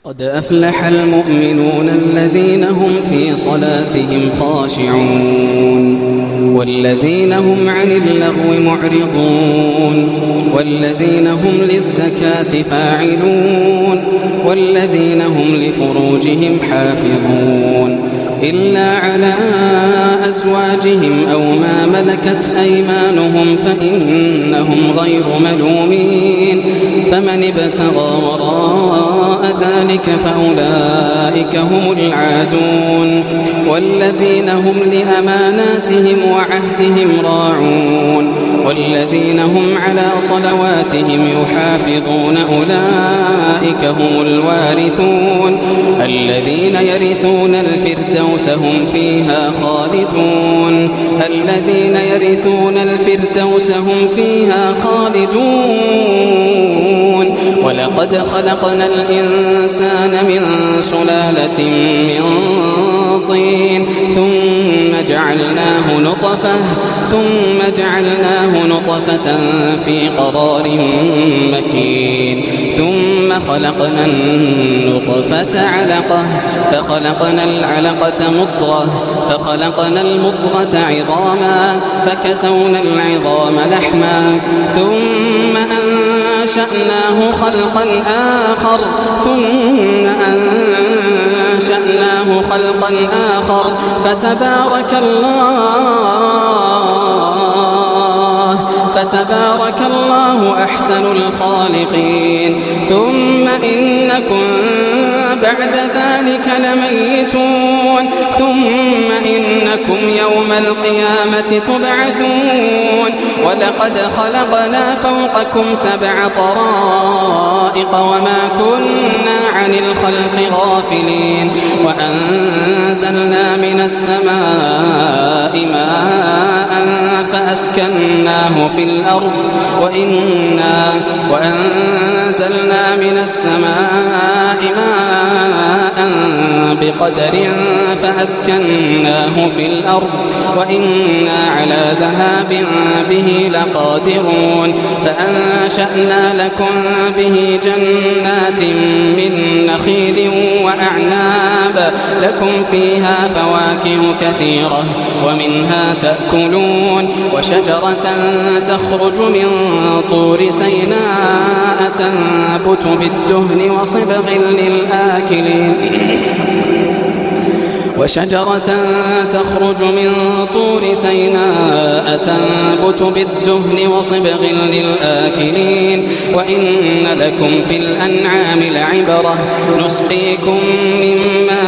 قد أفلح المؤمنون الذين هم في صلاتهم خاشعون والذين هم عن اللغو معرضون والذين هم للزكاة فاعلون والذين هم لفروجهم حافظون إلا على أزواجهم أو ما ملكت أيمانهم فإنهم غير ملومين فمن ابتغى وراء ذلك فأولئك هم العادون والذين هم لأماناتهم وعهدهم راعون والذين هم على صلواتهم يحافظون أولئك هم الوارثون الذين يرثون الفردوس هم فيها خالدون الذين يرثون الفردوس هم فيها خالدون ولقد خلقنا الإنسان من سلالة من طين ثم جعلناه نطفة في قرار مكين ثم خلقنا النطفة علقة فخلقنا العلقة مضغة فخلقنا المضغة عظاما فكسونا العظام لحما ثم أنشأناه خلقا آخر فتبارك الله أحسن الخالقين ثم إنكم بعد ذلك لميتون ثم إنكم يوم القيامة تبعثون ولقد خلقنا فوقكم 7 طرائق وما كنا عن الخلق غافلين وأنزلنا من السماء ماء فأسكناه في الأرض وأنزلنا من السماء ماء بقدر فأسكناه في الأرض وإنا على ذهاب به لقادرون فأنشأنا لكم به جنات من نخيل وأعناب لكم فيها فواكه كثيرة ومنها تأكلون وشجرة تخرج من طور سيناء تنبت بالدهن وصبغ للآكلين وشجرة تخرج من طور سيناء تنبت بالدهن وصبغ للآكلين وإن لكم في الأنعام لعبرة نسقيكم مما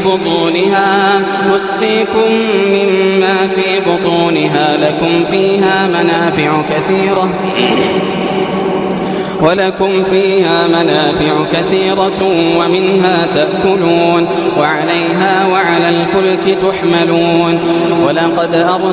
في بطونها لكم فيها منافع كثيرة ومنها تأكلون وعليها وعلى الفلك تحملون ولقد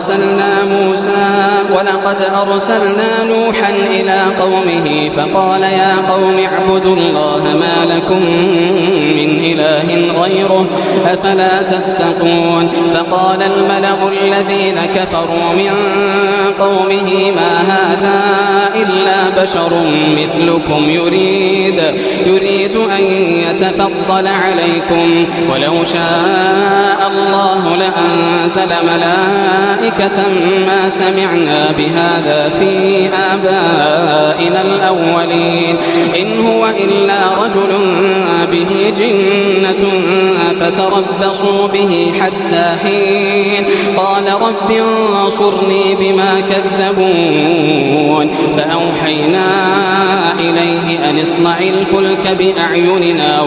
أرسلنا نوحا إلى قومه فقال يا قوم اعبدوا الله ما لكم من إله غيره أفلا تتقون فقال الملأ الذين كفروا من قومه ما هذا إلا بشر مثلكم يريد أن يتفضل عليكم ولو شاء الله لأنزل ملائكة ما سمعنا بهذا في آبائنا الأولين إن هو إلا رجل به جنة فتربصوا به حتى حين قال رب انصرني بما كذبون فأوحينا إليه أن اصنع الفلك بأعيننا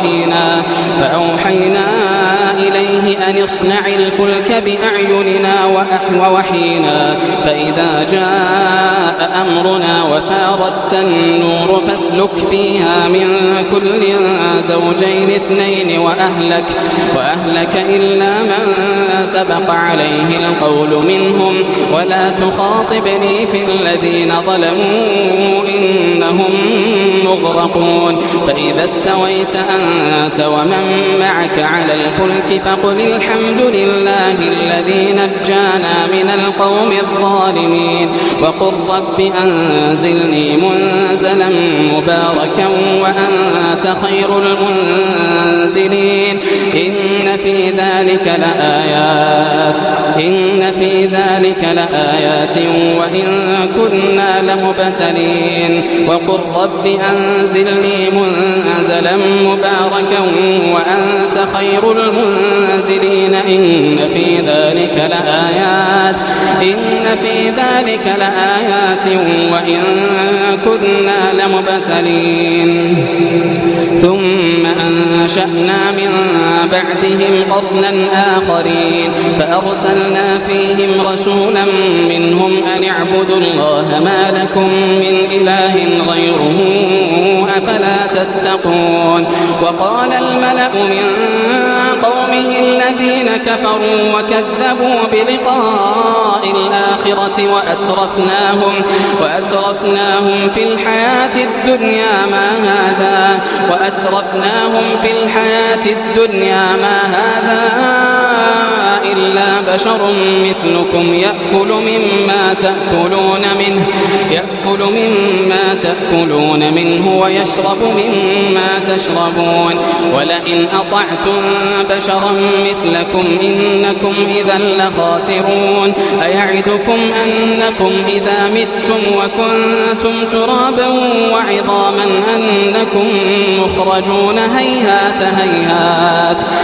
ووحينا فإذا جاء أمرنا وفارت النور فاسلك فيها من كل زوجين 2 وأهلك إلا من سبق عليه القول منهم ولا تخاطبني في الذين ظلموا إنهم مغرقون فإذا استويت أنت ومن معك على الفلك فقل الحمد لله الذي نجانا من القوم الظالمين وقل رب أنزلني منزلا مباركا وأنت خير المنزلين المنزلين إن في ذلك لآيات وإن كنا لمبتلين وقل رب أنزلني منزلا مباركا وأنت خير المنزلين إن في ذلك لآيات وإن كنا لمبتلين ثم أنشأنا من بعدهم قرنا آخرين فأرسلنا فيهم رسولا منهم أن اعبدوا الله ما لكم من إله غيره أفلا تتقون وقال الملأ من قومه الذين كفروا وكذبوا بلقاء الآخرة وأترفناهم في الحياة الدنيا ما هذا إلا بشر مثلكم يأكل مما تأكلون منه ويشرب مما تشربون ولئن أطعتم بشرا مثلكم إنكم إذا لخاسرون أيعدكم أنكم إذا متم وكنتم ترابا وعظاما أنكم مخرجون هيهات